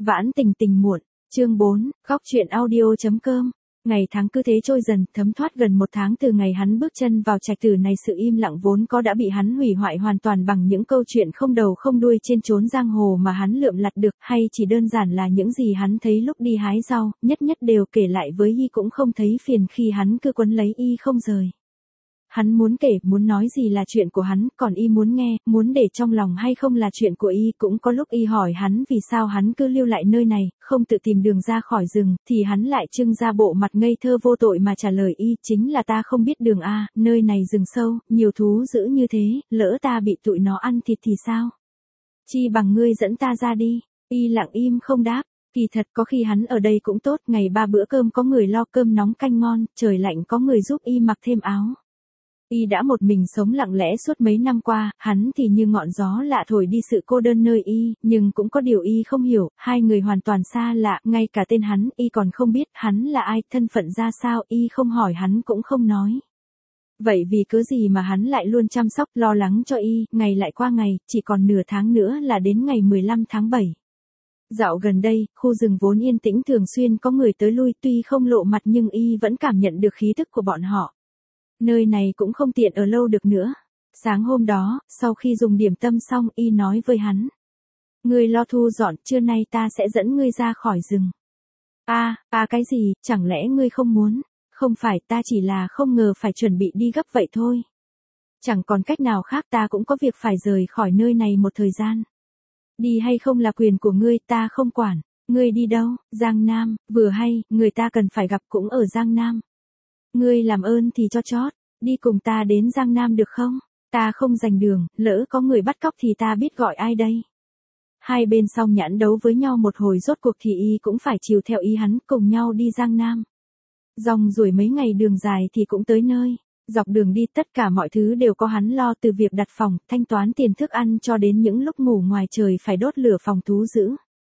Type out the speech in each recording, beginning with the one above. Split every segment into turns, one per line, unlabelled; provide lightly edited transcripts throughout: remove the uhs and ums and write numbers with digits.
Vãn tình tình muộn, chương 4, góc truyện audio.com. Ngày tháng cứ thế trôi dần, thấm thoát gần một tháng từ ngày hắn bước chân vào trạch tử này, sự im lặng vốn có đã bị hắn hủy hoại hoàn toàn bằng những câu chuyện không đầu không đuôi trên chốn giang hồ mà hắn lượm lặt được, hay chỉ đơn giản là những gì hắn thấy lúc đi hái rau, nhất nhất đều kể lại với Y, cũng không thấy phiền khi hắn cứ quấn lấy Y không rời. Hắn muốn kể, muốn nói gì là chuyện của hắn, còn Y muốn nghe, muốn để trong lòng hay không là chuyện của Y. Cũng có lúc Y hỏi hắn vì sao hắn cứ lưu lại nơi này, không tự tìm đường ra khỏi rừng, thì hắn lại trưng ra bộ mặt ngây thơ vô tội mà trả lời Y, chính là ta không biết đường a, nơi này rừng sâu, nhiều thú dữ như thế, lỡ ta bị tụi nó ăn thịt thì sao? Chi bằng ngươi dẫn ta ra đi. Y lặng im không đáp. Kỳ thật có khi hắn ở đây cũng tốt, ngày 3 bữa cơm có người lo cơm nóng canh ngon, trời lạnh có người giúp Y mặc thêm áo. Y đã một mình sống lặng lẽ suốt mấy năm qua, hắn thì như ngọn gió lạ thổi đi sự cô đơn nơi Y, nhưng cũng có điều Y không hiểu, hai người hoàn toàn xa lạ, ngay cả tên hắn Y còn không biết, hắn là ai, thân phận ra sao, Y không hỏi hắn cũng không nói. Vậy vì cớ gì mà hắn lại luôn chăm sóc, lo lắng cho Y, ngày lại qua ngày, chỉ còn nửa tháng nữa là đến ngày 15 tháng 7. Dạo gần đây, khu rừng vốn yên tĩnh thường xuyên có người tới lui, tuy không lộ mặt nhưng Y vẫn cảm nhận được khí tức của bọn họ. Nơi này cũng không tiện ở lâu được nữa. Sáng hôm đó, sau khi dùng điểm tâm xong, Y nói với hắn. Ngươi lo thu dọn, trưa nay ta sẽ dẫn ngươi ra khỏi rừng. Cái gì, chẳng lẽ ngươi không muốn? Không phải, ta chỉ là không ngờ phải chuẩn bị đi gấp vậy thôi. Chẳng còn cách nào khác, ta cũng có việc phải rời khỏi nơi này một thời gian. Đi hay không là quyền của ngươi, ta không quản. Ngươi đi đâu? Giang Nam, vừa hay, người ta cần phải gặp cũng ở Giang Nam. Ngươi làm ơn thì cho chót, đi cùng ta đến Giang Nam được không? Ta không rành đường, lỡ có người bắt cóc thì ta biết gọi ai đây? Hai bên xong nhãn đấu với nhau một hồi, rốt cuộc thì Y cũng phải chiều theo ý hắn, cùng nhau đi Giang Nam. Dòng ruổi mấy ngày đường dài thì cũng tới nơi. Dọc đường đi tất cả mọi thứ đều có hắn lo, từ việc đặt phòng, thanh toán tiền thức ăn cho đến những lúc ngủ ngoài trời phải đốt lửa phòng thú dữ.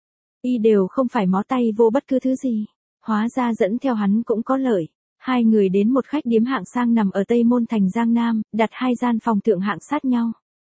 Y đều không phải mó tay vô bất cứ thứ gì. Hóa ra dẫn theo hắn cũng có lợi. Hai người đến một khách điếm hạng sang nằm ở Tây Môn thành Giang Nam, đặt hai gian phòng thượng hạng sát nhau.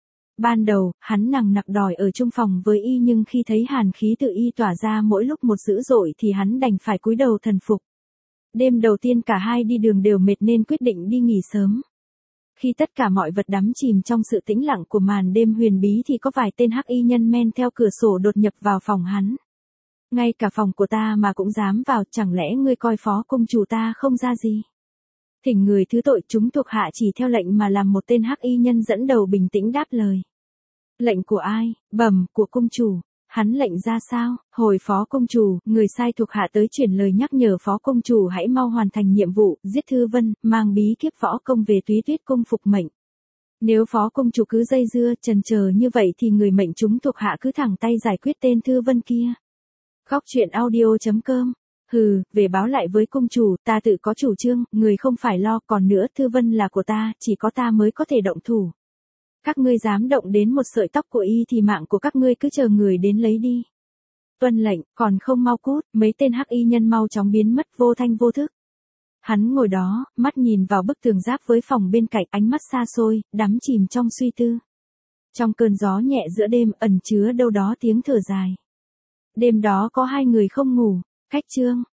Ban đầu, hắn nằng nặc đòi ở chung phòng với Y, nhưng khi thấy hàn khí từ Y tỏa ra mỗi lúc một dữ dội thì hắn đành phải cúi đầu thần phục. Đêm đầu tiên cả hai đi đường đều mệt nên quyết định đi nghỉ sớm. Khi tất cả mọi vật đắm chìm trong sự tĩnh lặng của màn đêm huyền bí thì có vài tên hắc y nhân men theo cửa sổ đột nhập vào phòng hắn. Ngay cả phòng của ta mà cũng dám vào, chẳng lẽ ngươi coi phó công chủ ta không ra gì? Thỉnh người thứ tội, chúng thuộc hạ chỉ theo lệnh mà làm. Một tên hắc y nhân dẫn đầu bình tĩnh đáp lời. Lệnh của ai? Bẩm, của công chủ. Hắn lệnh ra sao? Hồi phó công chủ, người sai thuộc hạ tới chuyển lời nhắc nhở phó công chủ hãy mau hoàn thành nhiệm vụ, giết Thư Vân, mang bí kíp võ công về Túy Tuyết cung phục mệnh. Nếu phó công chủ cứ dây dưa, chần chờ như vậy thì người mệnh chúng thuộc hạ cứ thẳng tay giải quyết tên Thư Vân kia. Góc truyện audio.com. Hừ, về báo lại với công chủ, ta tự có chủ trương, người không phải lo, còn nữa Thư Vân là của ta, chỉ có ta mới có thể động thủ. Các ngươi dám động đến một sợi tóc của Y thì mạng của các ngươi cứ chờ người đến lấy đi. Tuân lệnh, còn không mau cút, mấy tên hắc y nhân mau chóng biến mất vô thanh vô thức. Hắn ngồi đó, mắt nhìn vào bức tường giáp với phòng bên cạnh, ánh mắt xa xôi, đắm chìm trong suy tư. Trong cơn gió nhẹ giữa đêm ẩn chứa đâu đó tiếng thở dài. Đêm đó có hai người không ngủ. Khách trương,